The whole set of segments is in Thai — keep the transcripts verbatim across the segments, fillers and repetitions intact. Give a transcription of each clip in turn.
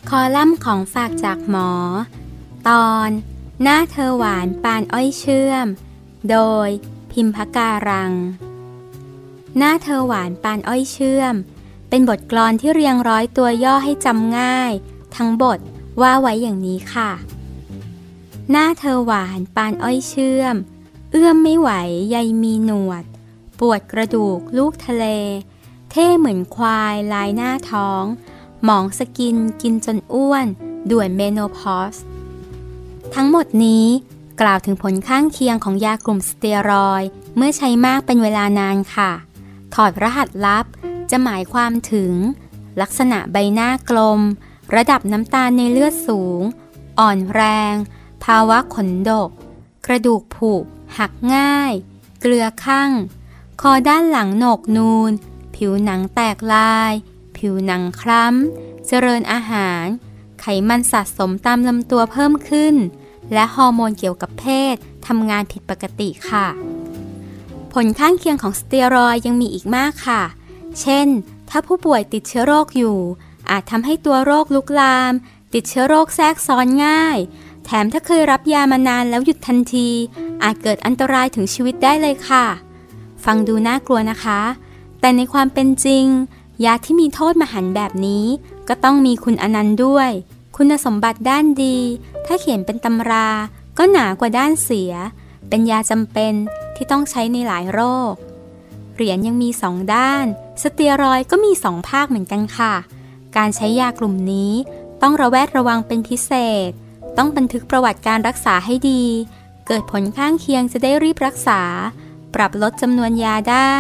คอลัมน์ของฝากจากหมอตอนหน้าเธอหวานปานอ้อยเชื่อมโดยพิมพการังหน้าเธอหวานปานอ้อยเชื่อมเป็นบทกลอนที่เรียงร้อยตัวย่อให้จำง่ายทั้งบทว่าไว้อย่างนี้ค่ะหน้าเธอหวานปานอ้อยเชื่อมเอื้อมไม่ไหวใยมีหนวดปวดกระดูกลูกทะเลเท่เหมือนควายลายหน้าท้องหมองสกินกินจนอ้วนด่วนเมโนพอสทั้งหมดนี้กล่าวถึงผลข้างเคียงของยากลุ่มสเตียรอยด์เมื่อใช้มากเป็นเวลานานค่ะถอดรหัสลับจะหมายความถึงลักษณะใบหน้ากลมระดับน้ำตาลในเลือดสูงอ่อนแรงภาวะขนดกกระดูกผุหักง่ายเกลือคั่งคอด้านหลังโหนกนูนผิวหนังแตกลายผิวหนังคล้ำเจริญอาหารไขมันสะสมตามลำตัวเพิ่มขึ้นและฮอร์โมนเกี่ยวกับเพศทำงานผิดปกติค่ะผลข้างเคียงของสเตียรอยด์ยังมีอีกมากค่ะเช่นถ้าผู้ป่วยติดเชื้อโรคอยู่อาจทำให้ตัวโรคลุกลามติดเชื้อโรคแทรกซ้อนง่ายแถมถ้าเคยรับยามานานแล้วหยุดทันทีอาจเกิดอันตรายถึงชีวิตได้เลยค่ะฟังดูน่ากลัวนะคะแต่ในความเป็นจริงยาที่มีโทษมหันต์แบบนี้ก็ต้องมีคุณอนันต์ด้วยคุณสมบัติด้านดีถ้าเขียนเป็นตำราก็หนากว่าด้านเสียเป็นยาจำเป็นที่ต้องใช้ในหลายโรคเหรียญยังมีสองด้านสเตียรอยด์ก็มีสองภาคเหมือนกันค่ะการใช้ยากลุ่มนี้ต้องระแวดระวังเป็นพิเศษต้องบันทึกประวัติการรักษาให้ดีเกิดผลข้างเคียงจะได้รีบรักษาปรับลดจำนวนยาได้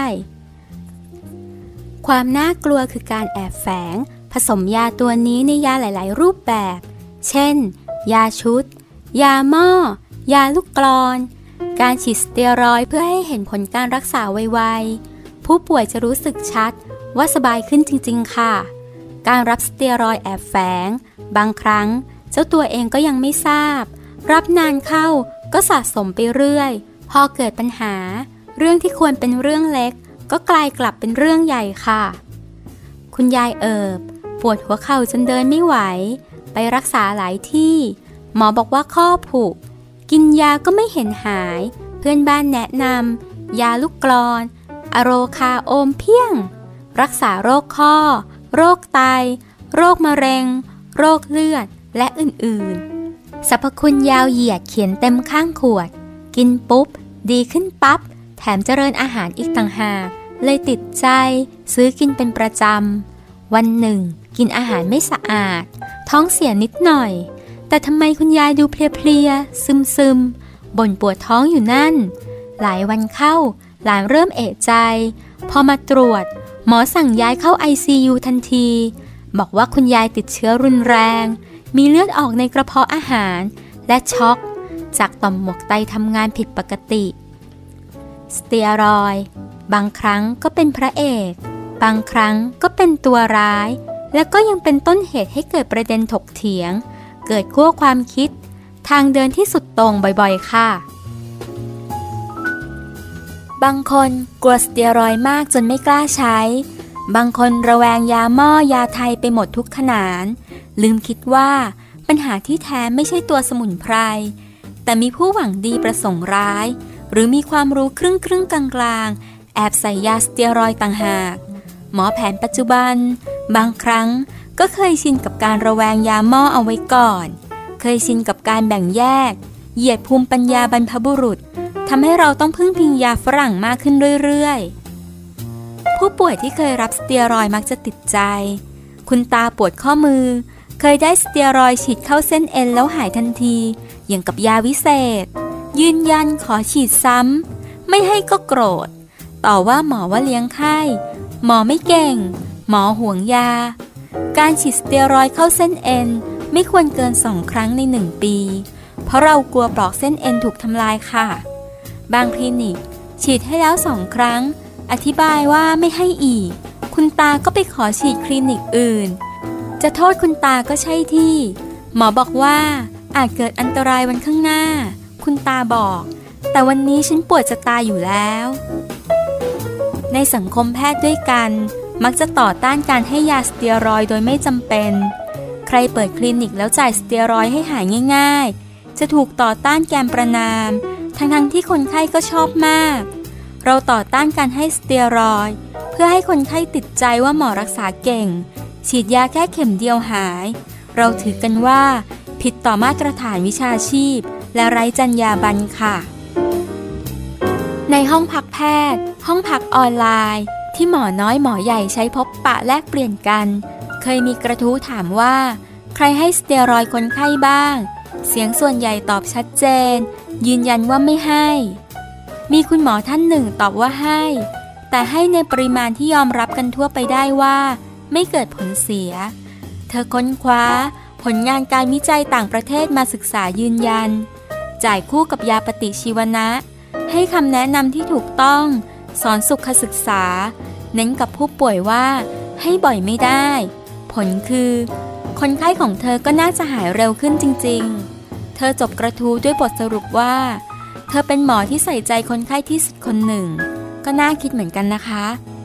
ความน่ากลัวคือการแอบแฝงผสมยาตัวนี้ในยาหลายๆรูปแบบเช่นยาชุดยาหม้อยาลูกกลอนการฉีดสเตียรอยด์เพื่อให้เห็นผลการรักษาไวๆผู้ป่วยจะรู้สึกชัดว่าสบายขึ้นจริงๆค่ะการรับสเตียรอยด์แอบแฝงบางครั้งเจ้าตัวเองก็ยังไม่ทราบรับนานเข้าก็สะสมไปเรื่อยพอเกิดปัญหาเรื่องที่ควรเป็นเรื่องเล็กก็กลายกลับเป็นเรื่องใหญ่ค่ะคุณยายเอิบปวดหัวเข่าจนเดินไม่ไหวไปรักษาหลายที่หมอบอกว่าข้อผุกินยาก็ไม่เห็นหายเพื่อนบ้านแนะนำยาลูกกลอนอะโรคาโอมเพียงรักษาโรคข้อโรคไตโรคมะเร็งโรคเลือดและอื่นๆสรรพคุณยาวเหยียดเขียนเต็มข้างขวดกินปุ๊บดีขึ้นปั๊บแถมเจริญอาหารอีกต่างหากเลยติดใจซื้อกินเป็นประจำวันหนึ่งกินอาหารไม่สะอาดท้องเสียนิดหน่อยแต่ทำไมคุณยายดูเพลียๆซึมๆบ่นปวดท้องอยู่นั่นหลายวันเข้าหลานเริ่มเอะใจพอมาตรวจหมอสั่งย้ายเข้า ไอ ซี ยู ทันทีบอกว่าคุณยายติดเชื้อรุนแรงมีเลือดออกในกระเพาะอาหารและช็อกจากต่อมหมวกไตทำงานผิดปกติสเตียรอยด์บางครั้งก็เป็นพระเอกบางครั้งก็เป็นตัวร้ายและก็ยังเป็นต้นเหตุให้เกิดประเด็นถกเถียงเกิดขั้วความคิดทางเดินที่สุดตรงบ่อยๆค่ะบางคนกลัวสเตียรอยด์มากจนไม่กล้าใช้บางคนระแวงยาหม้อยาไทยไปหมดทุกขนานลืมคิดว่าปัญหาที่แท้ไม่ใช่ตัวสมุนไพรแต่มีผู้หวังดีประสงค์ร้ายหรือมีความรู้ครึ่งครึ่งกลางกลางแอบใส่ยาสเตียรอยด์ต่างหากหมอแผนปัจจุบันบางครั้งก็เคยชินกับการระแวงยาหม้อเอาไว้ก่อนเคยชินกับการแบ่งแยกเหยียดภูมิปัญญาบรรพบุรุษทำให้เราต้องพึ่งพิงยาฝรั่งมากขึ้นเรื่อยๆผู้ป่วยที่เคยรับสเตียรอยด์มักจะติดใจคุณตาปวดข้อมือเคยได้สเตียรอยด์ฉีดเข้าเส้นเอ็นแล้วหายทันทีอย่างกับยาวิเศษยืนยันขอฉีดซ้ำไม่ให้ก็โกรธต่อว่าหมอว่าเลี้ยงไข้หมอไม่เก่งหมอห่วงยาการฉีดสเตียรอยด์เข้าเส้นเอ็นไม่ควรเกินสองครั้งในหนึ่งปีเพราะเรากลัวปลอกเส้นเอ็นถูกทำลายค่ะบางคลินิกฉีดให้แล้วสองครั้งอธิบายว่าไม่ให้อีกคุณตาก็ไปขอฉีดคลินิกอื่นจะโทษคุณตาก็ใช่ที่หมอบอกว่าอาจเกิดอันตรายวันข้างหน้าคุณตาบอกแต่วันนี้ฉันปวดจะตายอยู่แล้วในสังคมแพทย์ด้วยกันมักจะต่อต้านการให้ยาสเตียรอยด์โดยไม่จำเป็นใครเปิดคลินิกแล้วจ่ายสเตียรอยด์ให้หายง่ายๆจะถูกต่อต้านแกมประนามทั้งๆที่คนไข้ก็ชอบมากเราต่อต้านการให้สเตียรอยด์เพื่อให้คนไข้ติดใจว่าหมอรักษาเก่งฉีดยาแค่เข็มเดียวหายเราถือกันว่าผิดต่อมาตรฐานวิชาชีพและไร้จรรยาบรรณค่ะในห้องพักแพทย์ห้องพักออนไลน์ที่หมอน้อยหมอใหญ่ใช้พบปะแลกเปลี่ยนกันเคยมีกระทู้ถามว่าใครให้สเตียรอยด์คนไข้บ้างเสียงส่วนใหญ่ตอบชัดเจนยืนยันว่าไม่ให้มีคุณหมอท่านหนึ่งตอบว่าให้แต่ให้ในปริมาณที่ยอมรับกันทั่วไปได้ว่าไม่เกิดผลเสียเธอค้นคว้าผลงานการวิจัยต่างประเทศมาศึกษายืนยันจ่ายคู่กับยาปฏิชีวนะให้คำแนะนำที่ถูกต้องสอนสุขศึกษาเน้นกับผู้ป่วยว่าให้บ่อยไม่ได้ผลคือคนไข้ของเธอก็น่าจะหายเร็วขึ้นจริงๆเธอจบกระทู้ด้วยบทสรุปว่าเธอเป็นหมอที่ใส่ใจคนไข้ที่สุดคนหนึ่งก็น่าคิดเหมือนกันนะคะ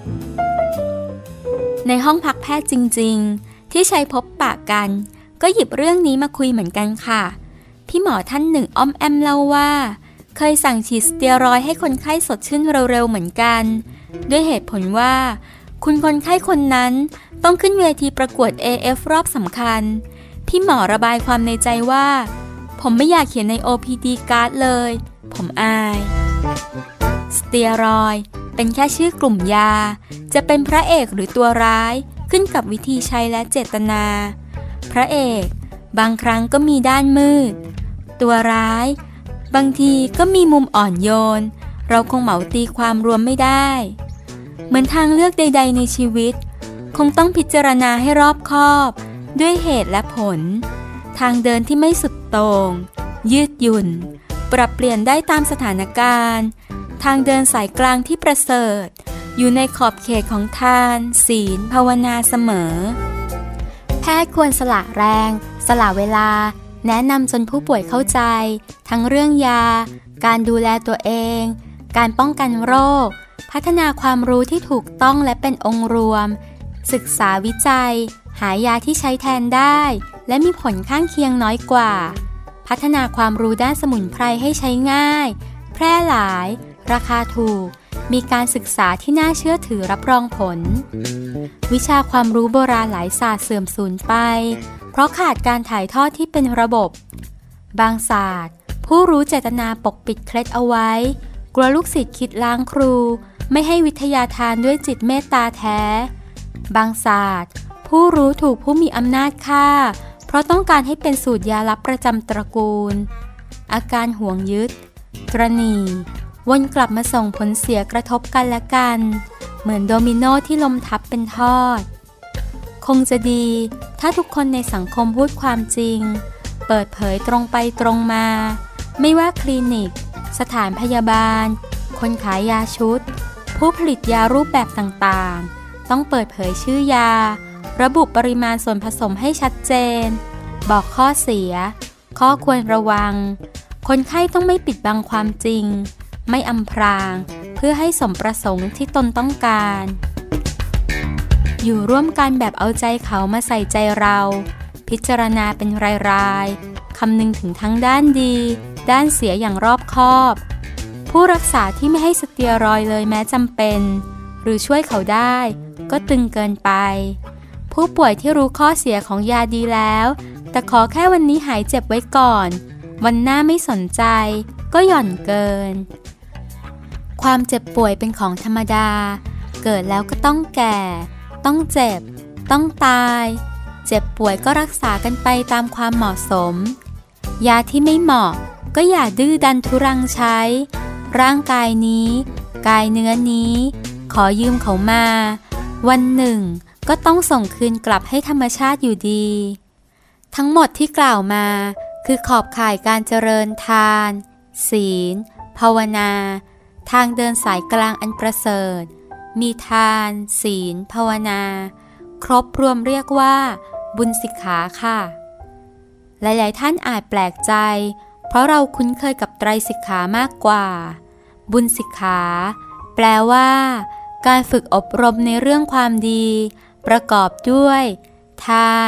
ในห้องพักแพทย์จริงๆที่ใช้พบปะกันก็หยิบเรื่องนี้มาคุยเหมือนกันค่ะพี่หมอท่านหนึ่งอ้อมแอมเล่าว่าเคยสั่งฉีดสเตียรอยด์ให้คนไข้สดชื่นเร็วๆเหมือนกันด้วยเหตุผลว่าคุณคนไข้คนนั้นต้องขึ้นเวทีประกวด เอ เอฟ รอบสำคัญพี่หมอระบายความในใจว่าผมไม่อยากเขียนใน โอ พี ดี การ์ดเลยผมอายสเตียรอยด์เป็นแค่ชื่อกลุ่มยาจะเป็นพระเอกหรือตัวร้ายขึ้นกับวิธีใช้และเจตนาพระเอกบางครั้งก็มีด้านมืดตัวร้ายบางทีก็มีมุมอ่อนโยนเราคงเหมาตีความรวมไม่ได้เหมือนทางเลือกใดๆในชีวิตคงต้องพิจารณาให้รอบคอบด้วยเหตุและผลทางเดินที่ไม่สุดโต่งยืดหยุ่นปรับเปลี่ยนได้ตามสถานการณ์ทางเดินสายกลางที่ประเสริฐอยู่ในขอบเขตของทานศีลภาวนาเสมอแพทย์ควรสละแรงสละเวลาแนะนำจนผู้ป่วยเข้าใจทั้งเรื่องยาการดูแลตัวเองการป้องกันโรคพัฒนาความรู้ที่ถูกต้องและเป็นองค์รวมศึกษาวิจัยหายาที่ใช้แทนได้และมีผลข้างเคียงน้อยกว่าพัฒนาความรู้ด้านสมุนไพรให้ใช้ง่ายแพร่หลายราคาถูกมีการศึกษาที่น่าเชื่อถือรับรองผลวิชาความรู้โบราณหลายศาสตร์เสื่อมสูญไปเพราะขาดการถ่ายทอดที่เป็นระบบบางศาสตร์ผู้รู้เจตนาปกปิดเคล็ดเอาไว้กลัวลูกศิษย์คิดล้างครูไม่ให้วิทยาทานด้วยจิตเมตตาแท้บางศาสตร์ผู้รู้ถูกผู้มีอำนาจฆ่าเพราะต้องการให้เป็นสูตรยาลับประจำตระกูลอาการห่วงยึดตระหนี่วนกลับมาส่งผลเสียกระทบกันและกันเหมือนโดมิโนที่ล้มทับเป็นทอดคงจะดีถ้าทุกคนในสังคมพูดความจริงเปิดเผยตรงไปตรงมาไม่ว่าคลินิกสถานพยาบาลคนขายยาชุดผู้ผลิตยารูปแบบต่างๆต้องเปิดเผยชื่อยาระบุปริมาณส่วนผสมให้ชัดเจนบอกข้อเสียข้อควรระวังคนไข้ต้องไม่ปิดบังความจริงไม่อำพรางเพื่อให้สมประสงค์ที่ตนต้องการอยู่ร่วมกันแบบเอาใจเขามาใส่ใจเราพิจารณาเป็นรายๆคำนึงถึงทั้งด้านดีด้านเสียอย่างรอบคอบผู้รักษาที่ไม่ให้สเตียรอยด์เลยแม้จำเป็นหรือช่วยเขาได้ก็ตึงเกินไปผู้ป่วยที่รู้ข้อเสียของยาดีแล้วแต่ขอแค่วันนี้หายเจ็บไว้ก่อนวันหน้าไม่สนใจก็หย่อนเกินความเจ็บป่วยเป็นของธรรมดาเกิดแล้วก็ต้องแก่ต้องเจ็บต้องตายเจ็บป่วยก็รักษากันไปตามความเหมาะสมยาที่ไม่เหมาะก็อย่าดื้อดันทุรังใช้ร่างกายนี้กายเนื้อนี้ขอยืมเขามาวันหนึ่งก็ต้องส่งคืนกลับให้ธรรมชาติอยู่ดีทั้งหมดที่กล่าวมาคือขอบข่ายการเจริญทานศีลภาวนาทางเดินสายกลางอันประเสริฐมีทานศีลภาวนาครบรวมเรียกว่าบุญสิกขาค่ะหลายๆท่านอาจแปลกใจเพราะเราคุ้นเคยกับไตรสิกขามากกว่าบุญสิกขาแปลว่าการฝึกอบรมในเรื่องความดีประกอบด้วยทาน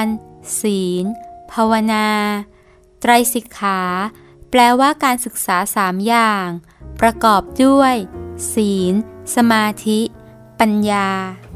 ศีลภาวนาไตรสิกขาแปลว่าการศึกษาสามอย่างประกอบด้วยศีลสมาธิปัญญา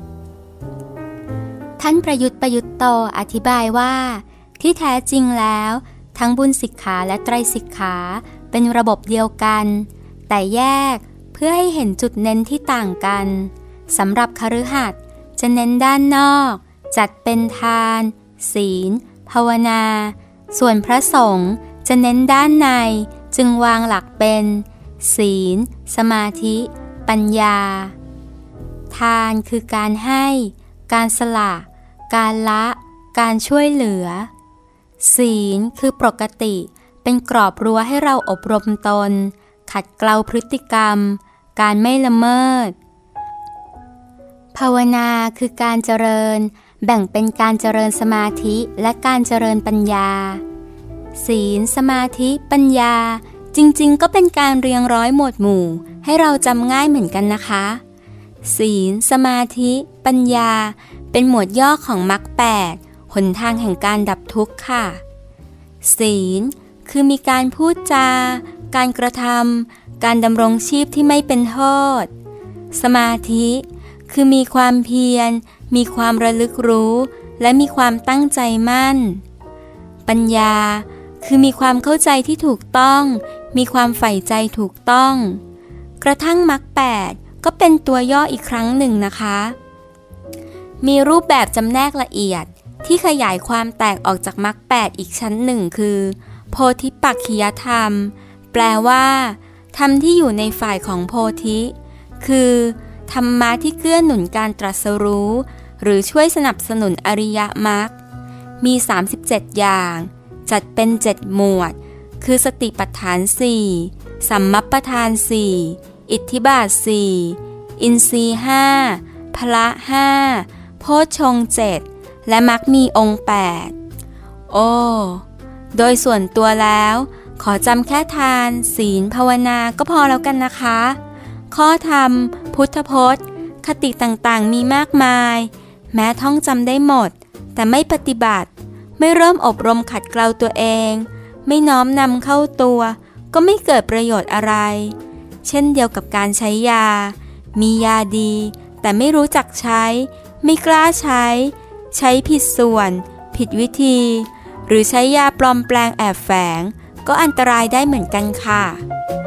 ท่านประยุทธ์ประยุทธ์โตอธิบายว่าที่แท้จริงแล้วทั้งบุญสิกขาและไตรสิกขาเป็นระบบเดียวกันแต่แยกเพื่อให้เห็นจุดเน้นที่ต่างกันสำหรับคฤหัสถ์จะเน้นด้านนอกจัดเป็นทานศีลภาวนาส่วนพระสงฆ์จะเน้นด้านในจึงวางหลักเป็นศีลสมาธิปัญญาทานคือการให้การสละการละการช่วยเหลือศีลคือปกติเป็นกรอบรั้วให้เราอบรมตนขัดเกลาพฤติกรรมการไม่ละเมิดภาวนาคือการเจริญแบ่งเป็นการเจริญสมาธิและการเจริญปัญญาศีลสมาธิปัญญาจริงๆก็เป็นการเรียงร้อยหมวดหมู่ให้เราจำง่ายเหมือนกันนะคะศีลสมาธิปัญญาเป็นหมวดย่อของมรรคแปดหนทางแห่งการดับทุกข์ค่ะศีลคือมีการพูดจาการกระทำการดำรงชีพที่ไม่เป็นโทษสมาธิคือมีความเพียรมีความระลึกรู้และมีความตั้งใจมั่นปัญญาคือมีความเข้าใจที่ถูกต้องมีความใฝ่ใจถูกต้องกระทั่งมรรคแปดก็เป็นตัวย่ออีกครั้งหนึ่งนะคะมีรูปแบบจำแนกละเอียดที่ขยายความแตกออกจากมรรคแปดอีกชั้นหนึ่งคือโพธิปักขิยธรรมแปลว่าธรรมที่อยู่ในฝ่ายของโพธิคือธรรมะที่เกื้อหนุนการตรัสรู้หรือช่วยสนับสนุนอริยมรรคมีสามสิบเจ็ดอย่างจัดเป็นเจ็ดหมวดคือสติปัฏฐานสี่สัมมัปปทานสี่อิทธิบาทสี่อินทรีย์ห้าพละห้าโพชฌงค์เจ็ดและมรรคมีองค์แปดโอ้โดยส่วนตัวแล้วขอจำแค่ทานศีลภาวนาก็พอแล้วกันนะคะข้อธรรมพุทธพจน์คติต่างๆมีมากมายแม้ท่องจำได้หมดแต่ไม่ปฏิบัติไม่เริ่มอบรมขัดเกลาตัวเองไม่น้อมนำเข้าตัวก็ไม่เกิดประโยชน์อะไรเช่นเดียวกับการใช้ยามียาดีแต่ไม่รู้จักใช้ไม่กล้าใช้ใช้ผิดส่วนผิดวิธีหรือใช้ยาปลอมแปลงแอบแฝงก็อันตรายได้เหมือนกันค่ะ